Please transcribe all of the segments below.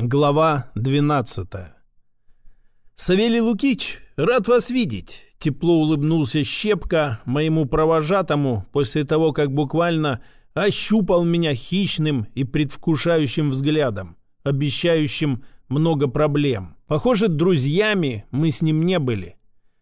Глава 12. «Савелий Лукич, рад вас видеть!» Тепло улыбнулся Щепка моему провожатому после того, как буквально ощупал меня хищным и предвкушающим взглядом, обещающим много проблем. Похоже, друзьями мы с ним не были.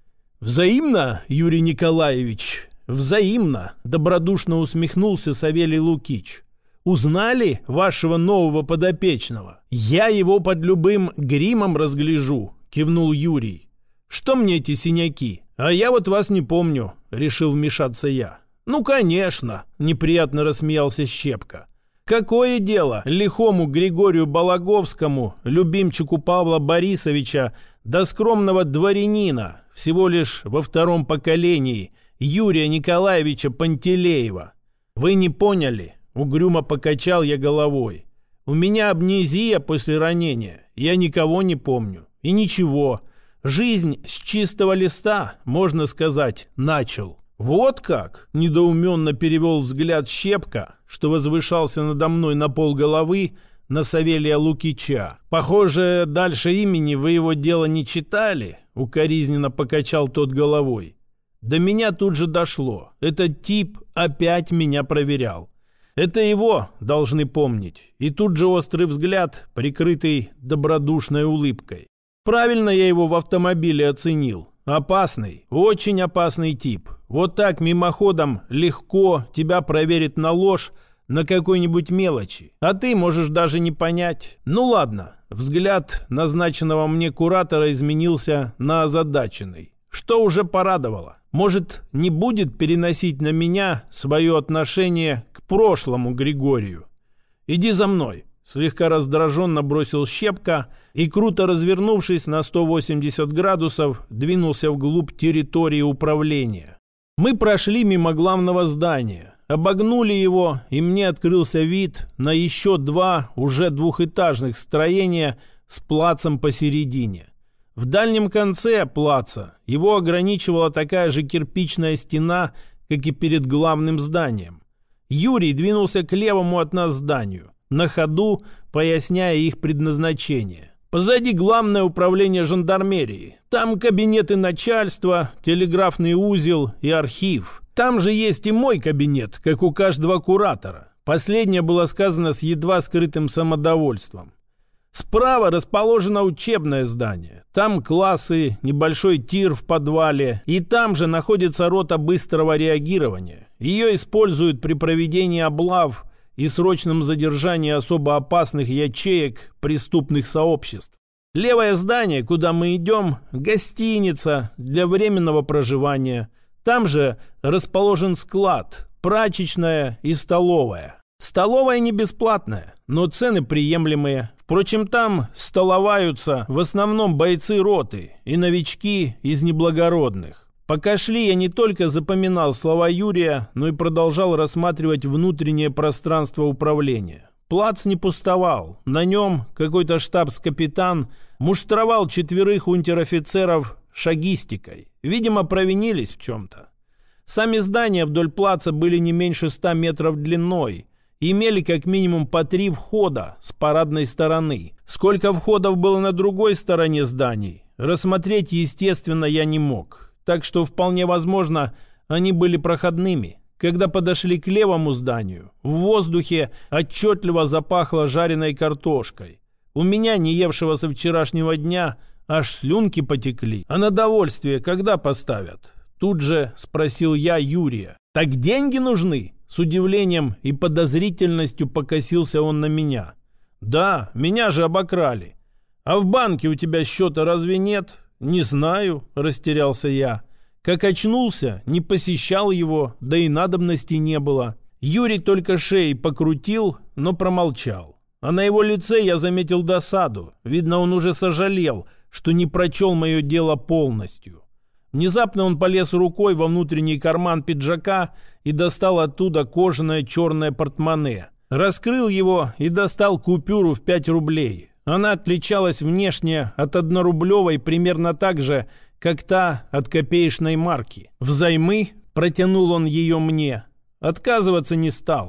«Взаимно, Юрий Николаевич, взаимно!» — добродушно усмехнулся Савелий Лукич. «Узнали вашего нового подопечного? Я его под любым гримом разгляжу», — кивнул Юрий. «Что мне эти синяки? А я вот вас не помню», — решил вмешаться я. «Ну, конечно», — неприятно рассмеялся Щепка. «Какое дело лихому Григорию Балаговскому, любимчику Павла Борисовича, до скромного дворянина, всего лишь во втором поколении, Юрия Николаевича Пантелеева? Вы не поняли?» Угрюмо покачал я головой. «У меня амнезия после ранения. Я никого не помню. И ничего. Жизнь с чистого листа, можно сказать, начал». «Вот как?» — недоуменно перевел взгляд Щепка, что возвышался надо мной на полголовы, на Савелия Лукича. «Похоже, дальше имени вы его дело не читали?» — укоризненно покачал тот головой. До меня тут же дошло. Этот тип опять меня проверял. Это его должны помнить. И тут же острый взгляд, прикрытый добродушной улыбкой. Правильно я его в автомобиле оценил. Опасный, очень опасный тип. Вот так мимоходом легко тебя проверит на ложь на какой-нибудь мелочи. А ты можешь даже не понять. Ну ладно, взгляд назначенного мне куратора изменился на озадаченный. Что уже порадовало. Может, не будет переносить на меня свое отношение к прошлому Григорию. «Иди за мной», — слегка раздраженно бросил Щепка и, круто развернувшись на 180 градусов, двинулся вглубь территории управления. Мы прошли мимо главного здания, обогнули его, и мне открылся вид на еще два уже двухэтажных строения с плацем посередине. В дальнем конце плаца его ограничивала такая же кирпичная стена, как и перед главным зданием. Юрий двинулся к левому от нас зданию, на ходу поясняя их предназначение. Позади главное управление жандармерии. Там кабинеты начальства, телеграфный узел и архив. Там же есть и мой кабинет, как у каждого куратора. Последнее было сказано с едва скрытым самодовольством. Справа расположено учебное здание. Там классы, небольшой тир в подвале. И там же находится рота быстрого реагирования. Ее используют при проведении облав и срочном задержании особо опасных ячеек преступных сообществ. Левое здание, куда мы идем, гостиница для временного проживания. Там же расположен склад, прачечная и столовая. Столовая не бесплатная, но цены приемлемые. Впрочем, там столоваются в основном бойцы роты и новички из неблагородных. Пока шли, я не только запоминал слова Юрия, но и продолжал рассматривать внутреннее пространство управления. Плац не пустовал. На нем какой-то штабс-капитан муштровал 4 унтер-офицеров шагистикой. Видимо, провинились в чем-то. Сами здания вдоль плаца были не меньше 100 метров длиной. Имели как минимум по 3 входа с парадной стороны. Сколько входов было на другой стороне зданий, рассмотреть, естественно, я не мог. Так что вполне возможно, они были проходными. Когда подошли к левому зданию, в воздухе отчетливо запахло жареной картошкой. У меня, не евшего со вчерашнего дня, аж слюнки потекли. А на довольствие когда поставят? Тут же спросил я Юрия. «Так деньги нужны?» С удивлением и подозрительностью покосился он на меня. «Да, меня же обокрали. А в банке у тебя счета разве нет?» «Не знаю», — растерялся я. Как очнулся, не посещал его, да и надобности не было. Юрий только шеей покрутил, но промолчал. А на его лице я заметил досаду. Видно, он уже сожалел, что не прочел мое дело полностью. Внезапно он полез рукой во внутренний карман пиджака и достал оттуда кожаное черное портмоне. Раскрыл его и достал купюру в 5 рублей. Она отличалась внешне от однорублевой примерно так же, как та от копеечной марки. «Взаймы?» — протянул он ее мне. Отказываться не стал.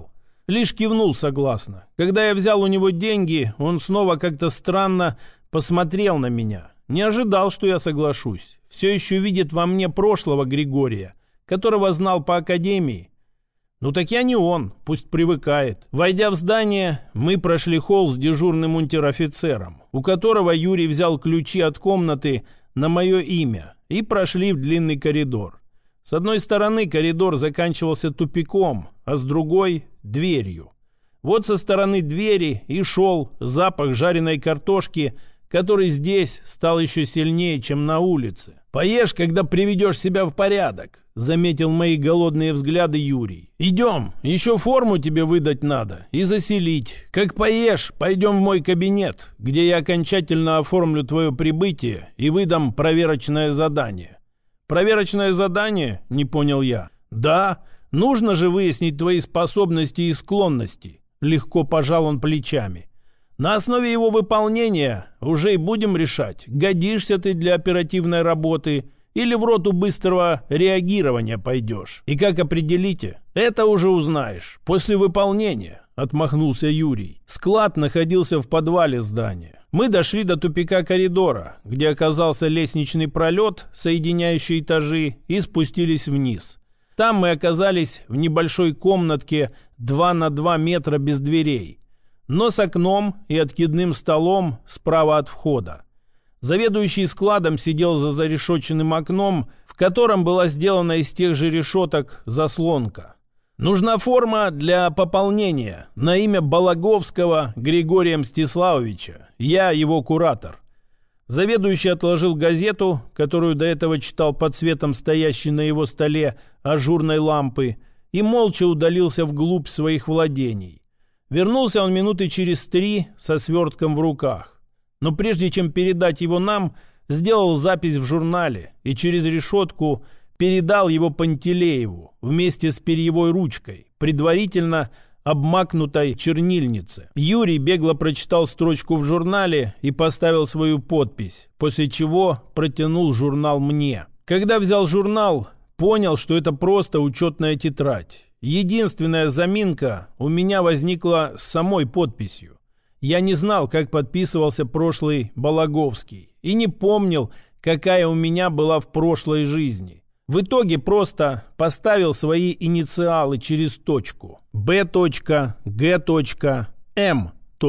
Лишь кивнул согласно. Когда я взял у него деньги, он снова как-то странно посмотрел на меня. Не ожидал, что я соглашусь. Все еще видит во мне прошлого Григория, которого знал по академии. Ну так я не он, пусть привыкает. Войдя в здание, мы прошли холл с дежурным унтер-офицером, у которого Юрий взял ключи от комнаты на мое имя, и прошли в длинный коридор. С одной стороны коридор заканчивался тупиком, а с другой – дверью. Вот со стороны двери и шел запах жареной картошки, который здесь стал еще сильнее, чем на улице. «Поешь, когда приведешь себя в порядок», — заметил мои голодные взгляды Юрий. «Идем, еще форму тебе выдать надо и заселить. Как поешь, пойдем в мой кабинет, где я окончательно оформлю твое прибытие и выдам проверочное задание». «Проверочное задание?» — не понял я. «Да, нужно же выяснить твои способности и склонности». Легко пожал он плечами. «На основе его выполнения уже и будем решать, годишься ты для оперативной работы или в роту быстрого реагирования пойдешь. И как определите, это уже узнаешь после выполнения», — отмахнулся Юрий. Склад находился в подвале здания. Мы дошли до тупика коридора, где оказался лестничный пролет, соединяющий этажи, и спустились вниз. Там мы оказались в небольшой комнатке 2 на 2 метра без дверей, но с окном и откидным столом справа от входа. Заведующий складом сидел за зарешоченным окном, в котором была сделана из тех же решеток заслонка. «Нужна форма для пополнения на имя Балаговского Григория Мстиславовича. Я его куратор». Заведующий отложил газету, которую до этого читал под светом стоящей на его столе ажурной лампы, и молча удалился вглубь своих владений. Вернулся он минуты через 3 со свертком в руках. Но прежде чем передать его нам, сделал запись в журнале и через решетку передал его Пантелееву вместе с перьевой ручкой, предварительно обмакнутой чернильнице. Юрий бегло прочитал строчку в журнале и поставил свою подпись, после чего протянул журнал мне. Когда взял журнал, понял, что это просто учетная тетрадь. Единственная заминка у меня возникла с самой подписью. Я не знал, как подписывался прошлый Балаговский, и не помнил, какая у меня была в прошлой жизни. В итоге просто поставил свои инициалы через точку. Б.Г.М.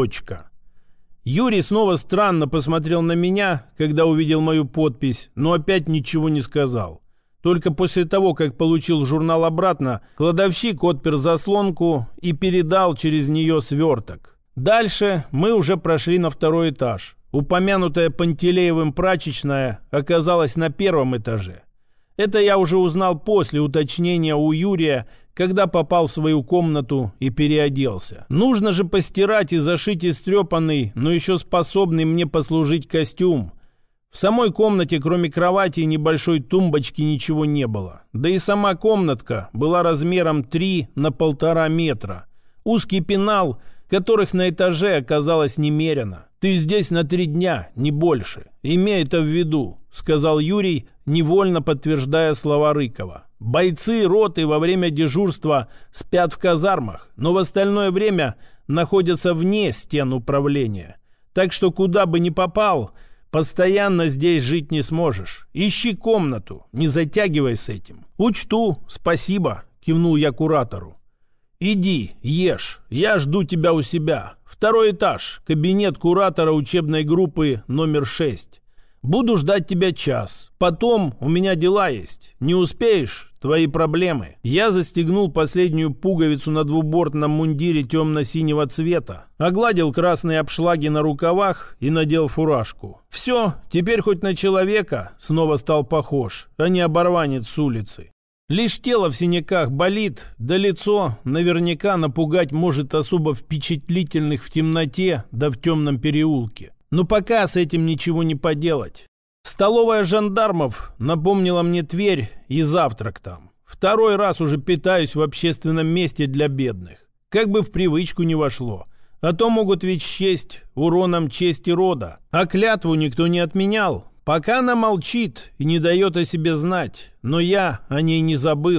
Юрий снова странно посмотрел на меня, когда увидел мою подпись, но опять ничего не сказал. Только после того, как получил журнал обратно, кладовщик отпер заслонку и передал через нее сверток. Дальше мы уже прошли на 2-й этаж. Упомянутая Пантелеевым прачечная оказалась на 1-м этаже. Это я уже узнал после уточнения у Юрия, когда попал в свою комнату и переоделся. Нужно же постирать и зашить истрепанный, но еще способный мне послужить костюм. В самой комнате, кроме кровати и небольшой тумбочки, ничего не было. Да и сама комнатка была размером 3 на 1,5 метра. Узкий пенал, которых на этаже оказалось немерено. «Ты здесь на 3 дня, не больше. Имей это в виду», — сказал Юрий, невольно подтверждая слова Рыкова. «Бойцы роты во время дежурства спят в казармах, но в остальное время находятся вне стен управления. Так что куда бы ни попал, постоянно здесь жить не сможешь. Ищи комнату, не затягивай с этим». «Учту, спасибо», — кивнул я куратору. «Иди, ешь, я жду тебя у себя. 2-й этаж, кабинет куратора учебной группы номер 6. Буду ждать тебя час. Потом у меня дела есть. Не успеешь — твои проблемы». Я застегнул последнюю пуговицу на двубортном мундире темно-синего цвета, огладил красные обшлаги на рукавах и надел фуражку. Все, теперь хоть на человека снова стал похож, а не оборванец с улицы. Лишь тело в синяках болит, да лицо наверняка напугать может особо впечатлительных в темноте да в темном переулке. Но пока с этим ничего не поделать. Столовая жандармов напомнила мне Тверь и завтрак там. 2-й раз уже питаюсь в общественном месте для бедных. Как бы в привычку не вошло. А то могут ведь счесть уроном чести рода. А клятву никто не отменял. Пока она молчит и не дает о себе знать, но я о ней не забыл,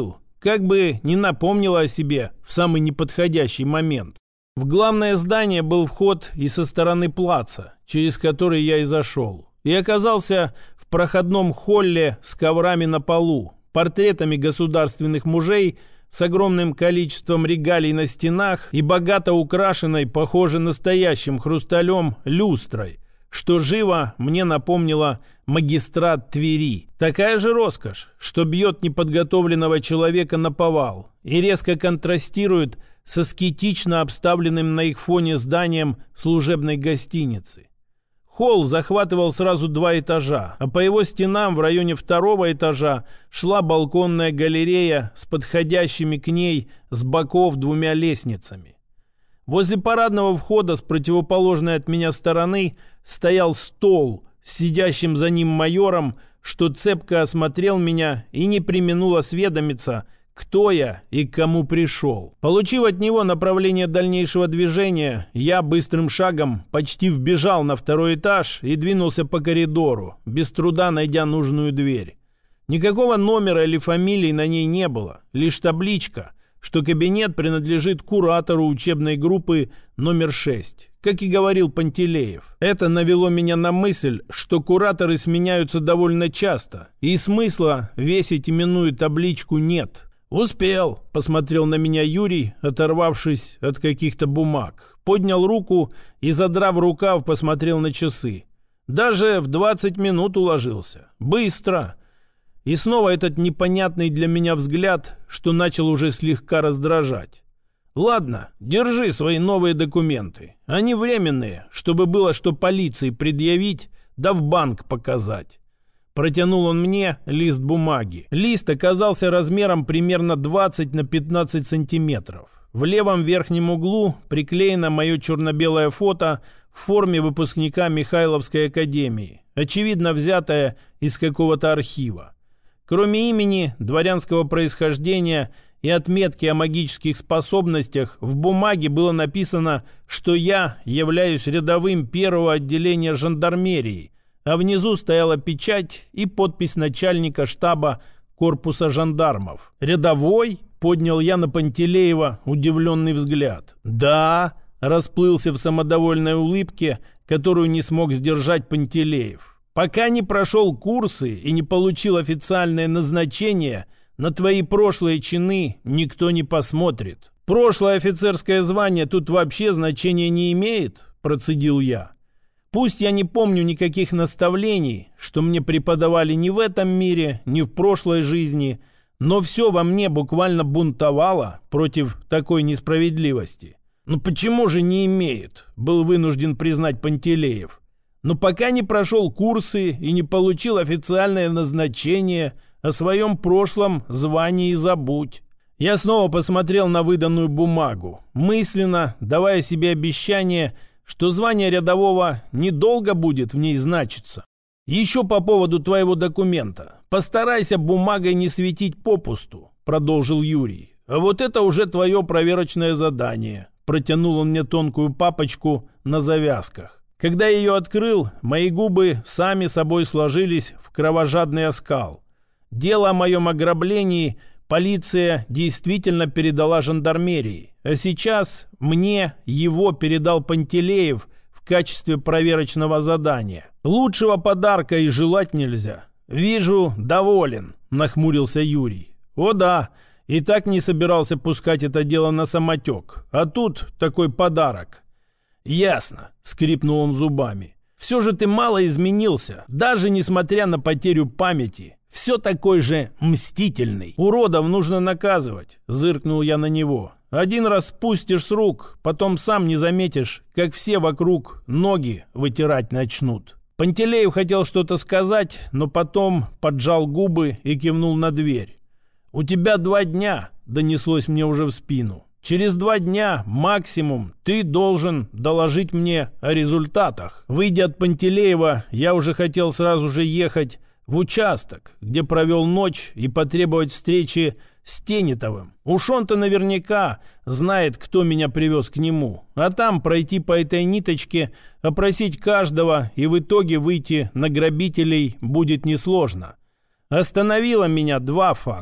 как бы не напомнила о себе в самый неподходящий момент. В главное здание был вход и со стороны плаца, через который я и зашел, и оказался в проходном холле с коврами на полу, портретами государственных мужей, с огромным количеством регалий на стенах и богато украшенной, похоже, настоящим хрусталем, люстрой, что живо мне напомнило магистрат Твери. Такая же роскошь, что бьет неподготовленного человека наповал и резко контрастирует с аскетично обставленным на их фоне зданием служебной гостиницы. Холл захватывал сразу 2 этажа, а по его стенам в районе 2-го этажа шла балконная галерея с подходящими к ней с боков 2 лестницами. Возле парадного входа с противоположной от меня стороны стоял стол с сидящим за ним майором, что цепко осмотрел меня и не преминул осведомиться, кто я и к кому пришел. Получив от него направление дальнейшего движения, я быстрым шагом почти вбежал на 2-й этаж и двинулся по коридору, без труда найдя нужную дверь. Никакого номера или фамилии на ней не было, лишь табличка, что кабинет принадлежит куратору учебной группы номер 6, как и говорил Пантелеев. Это навело меня на мысль, что кураторы сменяются довольно часто, и смысла весить именную табличку нет. «Успел», — посмотрел на меня Юрий, оторвавшись от каких-то бумаг. Поднял руку и, задрав рукав, посмотрел на часы. «Даже в 20 минут уложился. Быстро». И снова этот непонятный для меня взгляд, что начал уже слегка раздражать. «Ладно, держи свои новые документы. Они временные, чтобы было что полиции предъявить, да в банк показать». Протянул он мне лист бумаги. Лист оказался размером примерно 20 на 15 сантиметров. В левом верхнем углу приклеено мое черно-белое фото в форме выпускника Михайловской академии, очевидно взятое из какого-то архива. Кроме имени, дворянского происхождения и отметки о магических способностях, в бумаге было написано, что я являюсь рядовым 1-го отделения жандармерии, а внизу стояла печать и подпись начальника штаба корпуса жандармов. «Рядовой?» — поднял я на Пантелеева удивленный взгляд. «Да», — расплылся в самодовольной улыбке, которую не смог сдержать Пантелеев. «Пока не прошел курсы и не получил официальное назначение, на твои прошлые чины никто не посмотрит». «Прошлое офицерское звание тут вообще значения не имеет», — процедил я. Пусть я не помню никаких наставлений, что мне преподавали ни в этом мире, ни в прошлой жизни, но все во мне буквально бунтовало против такой несправедливости. «Ну почему же не имеет?» — был вынужден признать Пантелеев. «Но пока не прошел курсы и не получил официальное назначение, о своем прошлом звании забудь». Я снова посмотрел на выданную бумагу, мысленно давая себе обещание, что звание рядового недолго будет в ней значиться. «Еще по поводу твоего документа. Постарайся бумагой не светить попусту», — продолжил Юрий. «А вот это уже твое проверочное задание». Протянул он мне тонкую папочку на завязках. Когда я ее открыл, мои губы сами собой сложились в кровожадный оскал. Дело о моем ограблении полиция действительно передала жандармерии, а сейчас мне его передал Пантелеев в качестве проверочного задания. Лучшего подарка и желать нельзя. «Вижу, доволен», — нахмурился Юрий. «О да, и так не собирался пускать это дело на самотек, а тут такой подарок». «Ясно», — скрипнул он зубами. «Все же ты мало изменился, даже несмотря на потерю памяти. Все такой же мстительный. Уродов нужно наказывать», — зыркнул я на него. «Один раз спустишь с рук, потом сам не заметишь, как все вокруг ноги вытирать начнут». Пантелеев хотел что-то сказать, но потом поджал губы и кивнул на дверь. «У тебя 2 дня», — донеслось мне уже в спину. «Через 2 дня максимум ты должен доложить мне о результатах». Выйдя от Пантелеева, я уже хотел сразу же ехать в участок, где провел ночь, и потребовать встречи с Тенетовым. Уж он-то наверняка знает, кто меня привез к нему. А там пройти по этой ниточке, опросить каждого и в итоге выйти на грабителей будет несложно. Остановило меня 2 факта.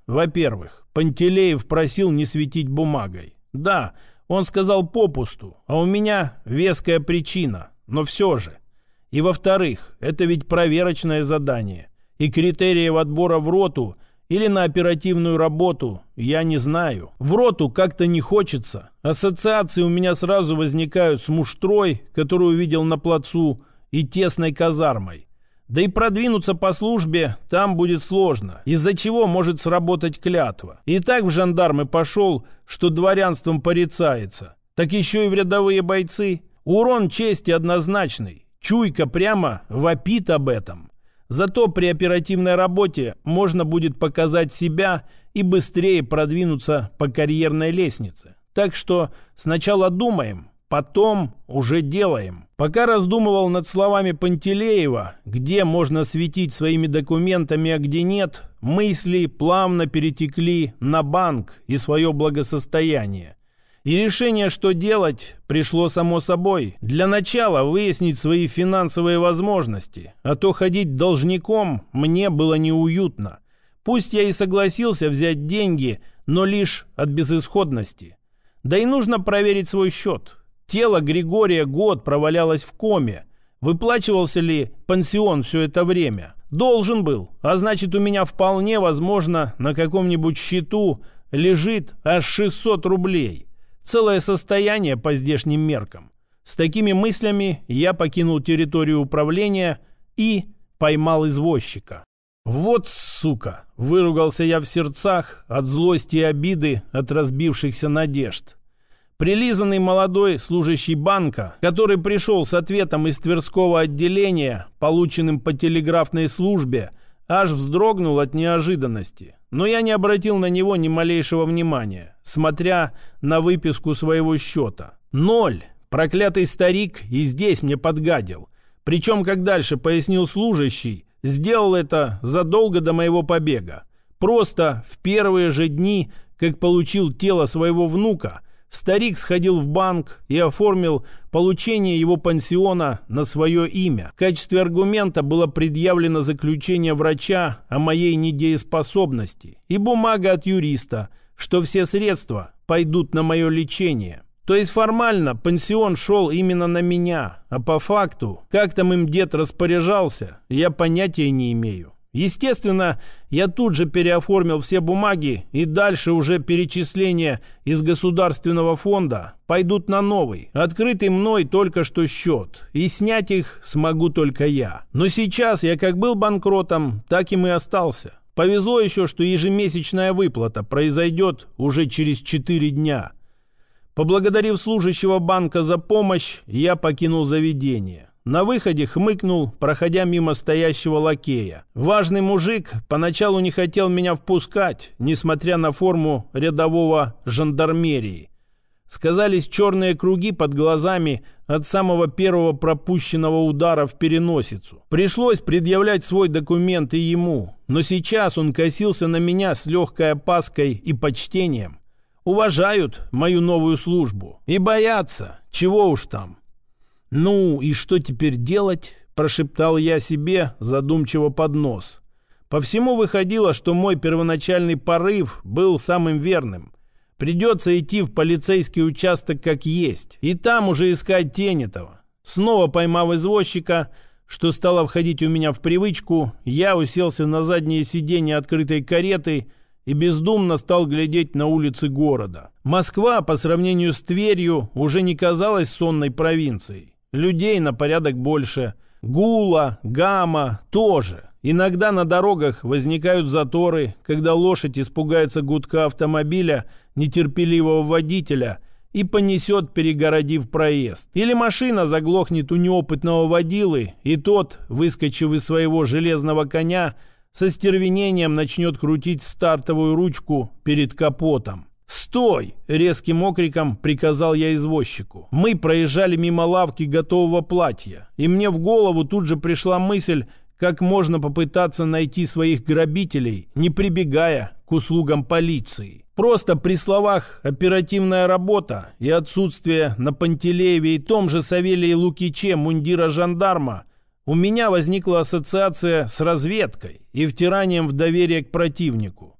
Во-первых, Пантелеев просил не светить бумагой. Да, он сказал попусту, а у меня веская причина, но все же. И во-вторых, это ведь проверочное задание, и критериев отбора в роту или на оперативную работу я не знаю. В роту как-то не хочется. Ассоциации у меня сразу возникают с муштрой, которую видел на плацу, и тесной казармой. Да и продвинуться по службе там будет сложно, из-за чего может сработать клятва. И так в жандармы пошел, что дворянством порицается. Так еще и в рядовые бойцы. Урон чести однозначный. Чуйка прямо вопит об этом. Зато при оперативной работе можно будет показать себя и быстрее продвинуться по карьерной лестнице. Так что сначала думаем, потом уже делаем. Пока раздумывал над словами Пантелеева, где можно светить своими документами, а где нет, мысли плавно перетекли на банк и свое благосостояние. И решение, что делать, пришло само собой. Для начала выяснить свои финансовые возможности, а то ходить должником мне было неуютно. Пусть я и согласился взять деньги, но лишь от безысходности. Да и нужно проверить свой счет. Тело Григория год провалялось в коме. Выплачивался ли пансион все это время? Должен был, а значит, у меня вполне возможно на каком-нибудь счету лежит аж 600 рублей. Целое состояние по здешним меркам. С такими мыслями я покинул территорию управления и поймал извозчика. «Вот сука!» – выругался я в сердцах от злости и обиды от разбившихся надежд. Прилизанный молодой служащий банка, который пришел с ответом из Тверского отделения, полученным по телеграфной службе, аж вздрогнул от неожиданности. Но я не обратил на него ни малейшего внимания, смотря на выписку своего счета. 0. Проклятый старик и здесь мне подгадил. Причем, как дальше пояснил служащий, сделал это задолго до моего побега. Просто в первые же дни, как получил тело своего внука, старик сходил в банк и оформил получение его пансиона на свое имя. В качестве аргумента было предъявлено заключение врача о моей недееспособности и бумага от юриста, что все средства пойдут на мое лечение. То есть формально пансион шел именно на меня, а по факту, как там им дед распоряжался, я понятия не имею. Естественно, я тут же переоформил все бумаги, и дальше уже перечисления из государственного фонда пойдут на новый, открытый мной только что счет, и снять их смогу только я. Но сейчас я как был банкротом, так им и остался. Повезло еще, что ежемесячная выплата произойдет уже через 4 дня. Поблагодарив служащего банка за помощь, я покинул заведение. На выходе хмыкнул, проходя мимо стоящего лакея. Важный мужик поначалу не хотел меня впускать, несмотря на форму рядового жандармерии. Сказались черные круги под глазами от самого первого пропущенного удара в переносицу. Пришлось предъявлять свой документ и ему, но сейчас он косился на меня с легкой опаской и почтением. Уважают мою новую службу и боятся, чего уж там. «Ну и что теперь делать?» – прошептал я себе задумчиво под нос. По всему выходило, что мой первоначальный порыв был самым верным. Придется идти в полицейский участок как есть, и там уже искать Тенетова. Снова поймав извозчика, что стало входить у меня в привычку, я уселся на заднее сиденье открытой кареты и бездумно стал глядеть на улицы города. Москва, по сравнению с Тверью, уже не казалась сонной провинцией. Людей на порядок больше. Гула, гамма тоже. Иногда на дорогах возникают заторы, когда лошадь испугается гудка автомобиля нетерпеливого водителя и понесет, перегородив проезд. Или машина заглохнет у неопытного водилы, и тот, выскочив из своего железного коня, со стервенением начнет крутить стартовую ручку перед капотом. «Стой!» — резким окриком приказал я извозчику. Мы проезжали мимо лавки готового платья, и мне в голову тут же пришла мысль, как можно попытаться найти своих грабителей, не прибегая к услугам полиции. Просто при словах «оперативная работа» и отсутствие на Пантелееве и том же Савелии Лукиче мундира жандарма у меня возникла ассоциация с разведкой и втиранием в доверие к противнику.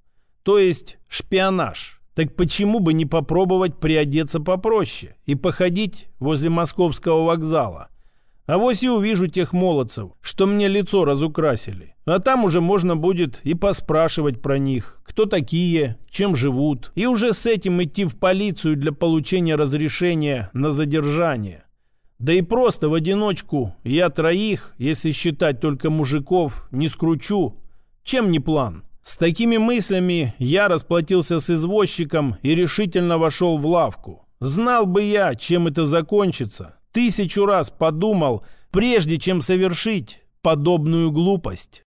то есть шпионаж. Так почему бы не попробовать приодеться попроще и походить возле московского вокзала? Авось и увижу тех молодцев, что мне лицо разукрасили. А там уже можно будет и поспрашивать про них, кто такие, чем живут, и уже с этим идти в полицию для получения разрешения на задержание. Да и просто в одиночку я троих, если считать только мужиков, не скручу. Чем не план? С такими мыслями я расплатился с извозчиком и решительно вошел в лавку. Знал бы я, чем это закончится, 1000 раз подумал, прежде чем совершить подобную глупость.